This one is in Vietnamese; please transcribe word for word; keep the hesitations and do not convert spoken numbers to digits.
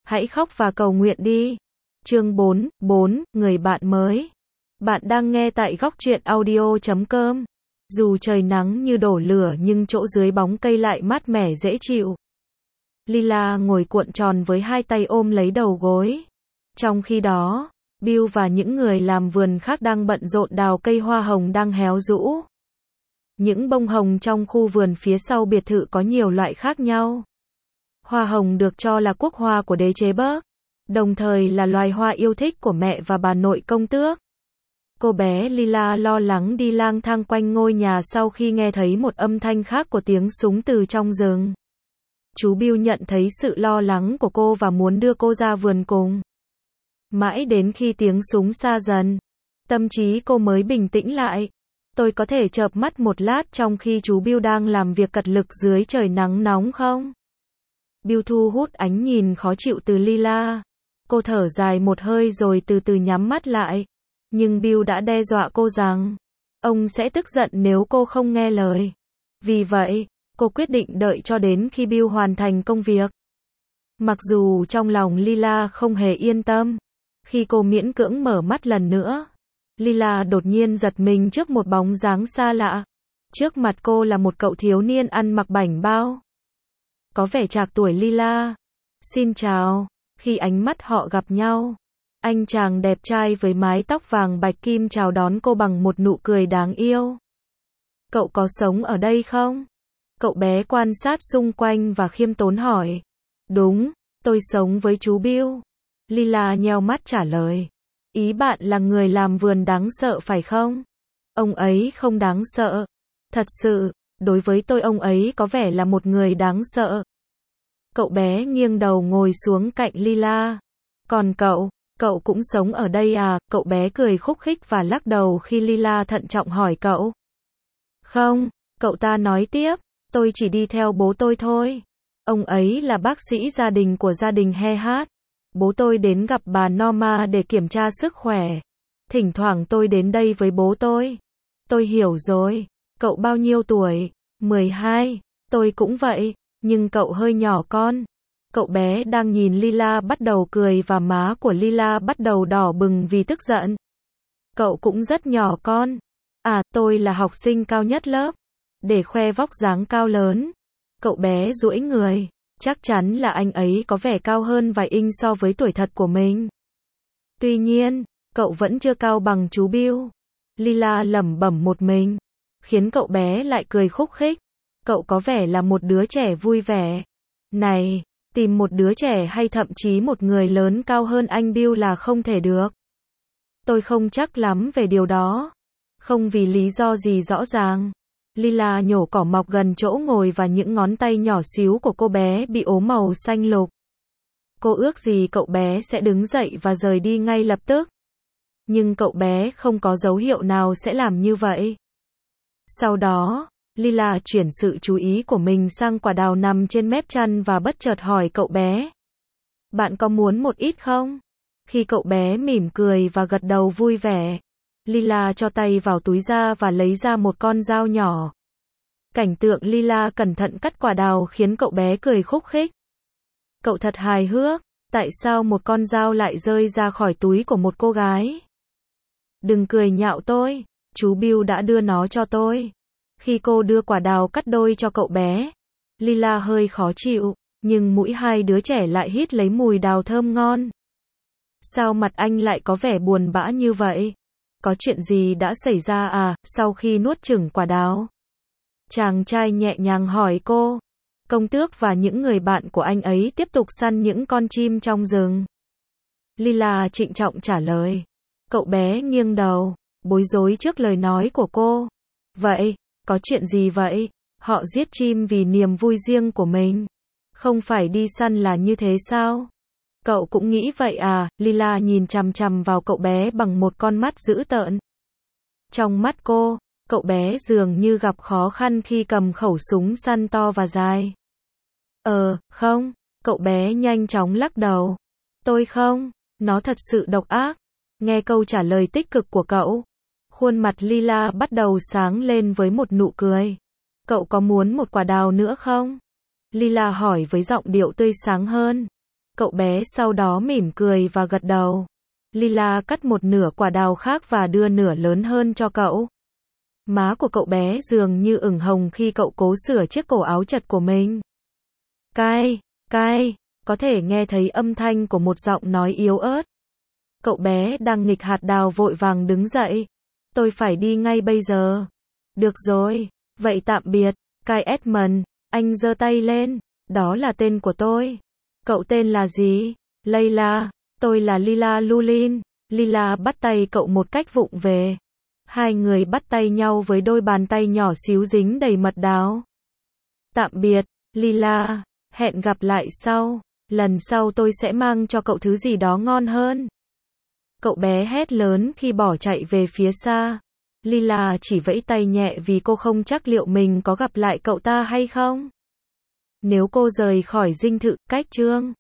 Hãy khóc và cầu nguyện đi. Chương bốn, bốn, người bạn mới. Bạn đang nghe tại góc truyện audio chấm com. Dù trời nắng như đổ lửa nhưng chỗ dưới bóng cây lại mát mẻ dễ chịu. Lila ngồi cuộn tròn với hai tay ôm lấy đầu gối. Trong khi đó, Bill và những người làm vườn khác đang bận rộn đào cây hoa hồng đang héo rũ. Những bông hồng trong khu vườn phía sau biệt thự có nhiều loại khác nhau. Hoa hồng được cho là quốc hoa của đế chế Burke, đồng thời là loài hoa yêu thích của mẹ và bà nội công tước. Cô bé Lila lo lắng đi lang thang quanh ngôi nhà sau khi nghe thấy một âm thanh khác của tiếng súng từ trong rừng. Chú Bill nhận thấy sự lo lắng của cô và muốn đưa cô ra vườn cùng. Mãi đến khi tiếng súng xa dần, tâm trí cô mới bình tĩnh lại. Tôi có thể chợp mắt một lát trong khi chú Bill đang làm việc cật lực dưới trời nắng nóng không? Bill thu hút ánh nhìn khó chịu từ Lila. Cô thở dài một hơi rồi từ từ nhắm mắt lại. Nhưng Bill đã đe dọa cô rằng ông sẽ tức giận nếu cô không nghe lời. Vì vậy, cô quyết định đợi cho đến khi Bill hoàn thành công việc. Mặc dù trong lòng Lila không hề yên tâm, khi cô miễn cưỡng mở mắt lần nữa, Lila đột nhiên giật mình trước một bóng dáng xa lạ. Trước mặt cô là một cậu thiếu niên ăn mặc bảnh bao, có vẻ trạc tuổi Lila. Xin chào. Khi ánh mắt họ gặp nhau, anh chàng đẹp trai với mái tóc vàng bạch kim chào đón cô bằng một nụ cười đáng yêu. Cậu có sống ở đây không? Cậu bé quan sát xung quanh và khiêm tốn hỏi. Đúng, tôi sống với chú Bill. Lila nheo mắt trả lời. Ý bạn là người làm vườn đáng sợ phải không? Ông ấy không đáng sợ. Thật sự, đối với tôi ông ấy có vẻ là một người đáng sợ. Cậu bé nghiêng đầu ngồi xuống cạnh Lila. Còn cậu, cậu cũng sống ở đây à? Cậu bé cười khúc khích và lắc đầu khi Lila thận trọng hỏi cậu. Không, cậu ta nói tiếp, tôi chỉ đi theo bố tôi thôi. Ông ấy là bác sĩ gia đình của gia đình Hehat. Bố tôi đến gặp bà Norma để kiểm tra sức khỏe. Thỉnh thoảng tôi đến đây với bố tôi. Tôi hiểu rồi. Cậu bao nhiêu tuổi? mười hai. Tôi cũng vậy. Nhưng cậu hơi nhỏ con. Cậu bé đang nhìn Lila bắt đầu cười và má của Lila bắt đầu đỏ bừng vì tức giận. Cậu cũng rất nhỏ con. À, tôi là học sinh cao nhất lớp. Để khoe vóc dáng cao lớn. Cậu bé duỗi người. Chắc chắn là anh ấy có vẻ cao hơn vài inch so với tuổi thật của mình. Tuy nhiên, cậu vẫn chưa cao bằng chú Bill. Lila lẩm bẩm một mình, khiến cậu bé lại cười khúc khích. Cậu có vẻ là một đứa trẻ vui vẻ. Này, tìm một đứa trẻ hay thậm chí một người lớn cao hơn anh Bill là không thể được. Tôi không chắc lắm về điều đó. Không vì lý do gì rõ ràng. Lila nhổ cỏ mọc gần chỗ ngồi và những ngón tay nhỏ xíu của cô bé bị ố màu xanh lục. Cô ước gì cậu bé sẽ đứng dậy và rời đi ngay lập tức. Nhưng cậu bé không có dấu hiệu nào sẽ làm như vậy. Sau đó, Lila chuyển sự chú ý của mình sang quả đào nằm trên mép chăn và bất chợt hỏi cậu bé. Bạn có muốn một ít không? Khi cậu bé mỉm cười và gật đầu vui vẻ, Lila cho tay vào túi ra và lấy ra một con dao nhỏ. Cảnh tượng Lila cẩn thận cắt quả đào khiến cậu bé cười khúc khích. Cậu thật hài hước, tại sao một con dao lại rơi ra khỏi túi của một cô gái? Đừng cười nhạo tôi, chú Bill đã đưa nó cho tôi. Khi cô đưa quả đào cắt đôi cho cậu bé, Lila hơi khó chịu, nhưng mũi hai đứa trẻ lại hít lấy mùi đào thơm ngon. Sao mặt anh lại có vẻ buồn bã như vậy? Có chuyện gì đã xảy ra à, sau khi nuốt chửng quả đào? Chàng trai nhẹ nhàng hỏi cô. Công tước và những người bạn của anh ấy tiếp tục săn những con chim trong rừng. Lila trịnh trọng trả lời. Cậu bé nghiêng đầu, bối rối trước lời nói của cô. Vậy, có chuyện gì vậy? Họ giết chim vì niềm vui riêng của mình. Không phải đi săn là như thế sao? Cậu cũng nghĩ vậy à? Lila nhìn chằm chằm vào cậu bé bằng một con mắt dữ tợn. Trong mắt cô, cậu bé dường như gặp khó khăn khi cầm khẩu súng săn to và dài. Ờ, không, cậu bé nhanh chóng lắc đầu. Tôi không, nó thật sự độc ác. Nghe câu trả lời tích cực của cậu, khuôn mặt Lila bắt đầu sáng lên với một nụ cười. Cậu có muốn một quả đào nữa không? Lila hỏi với giọng điệu tươi sáng hơn. Cậu bé sau đó mỉm cười và gật đầu. Lila cắt một nửa quả đào khác và đưa nửa lớn hơn cho cậu. Má của cậu bé dường như ửng hồng khi cậu cố sửa chiếc cổ áo chật của mình. Cai, cai, có thể nghe thấy âm thanh của một giọng nói yếu ớt. Cậu bé đang nghịch hạt đào vội vàng đứng dậy. Tôi phải đi ngay bây giờ. Được rồi, vậy tạm biệt, Cai Edmund, anh giơ tay lên. Đó là tên của tôi. Cậu tên là gì? Layla, tôi là Lila Lulin. Lila bắt tay cậu một cách vụng về. Hai người bắt tay nhau với đôi bàn tay nhỏ xíu dính đầy mật đào. Tạm biệt, Lila, hẹn gặp lại sau. Lần sau tôi sẽ mang cho cậu thứ gì đó ngon hơn. Cậu bé hét lớn khi bỏ chạy về phía xa. Lila chỉ vẫy tay nhẹ vì cô không chắc liệu mình có gặp lại cậu ta hay không. Nếu cô rời khỏi dinh thự, cách chương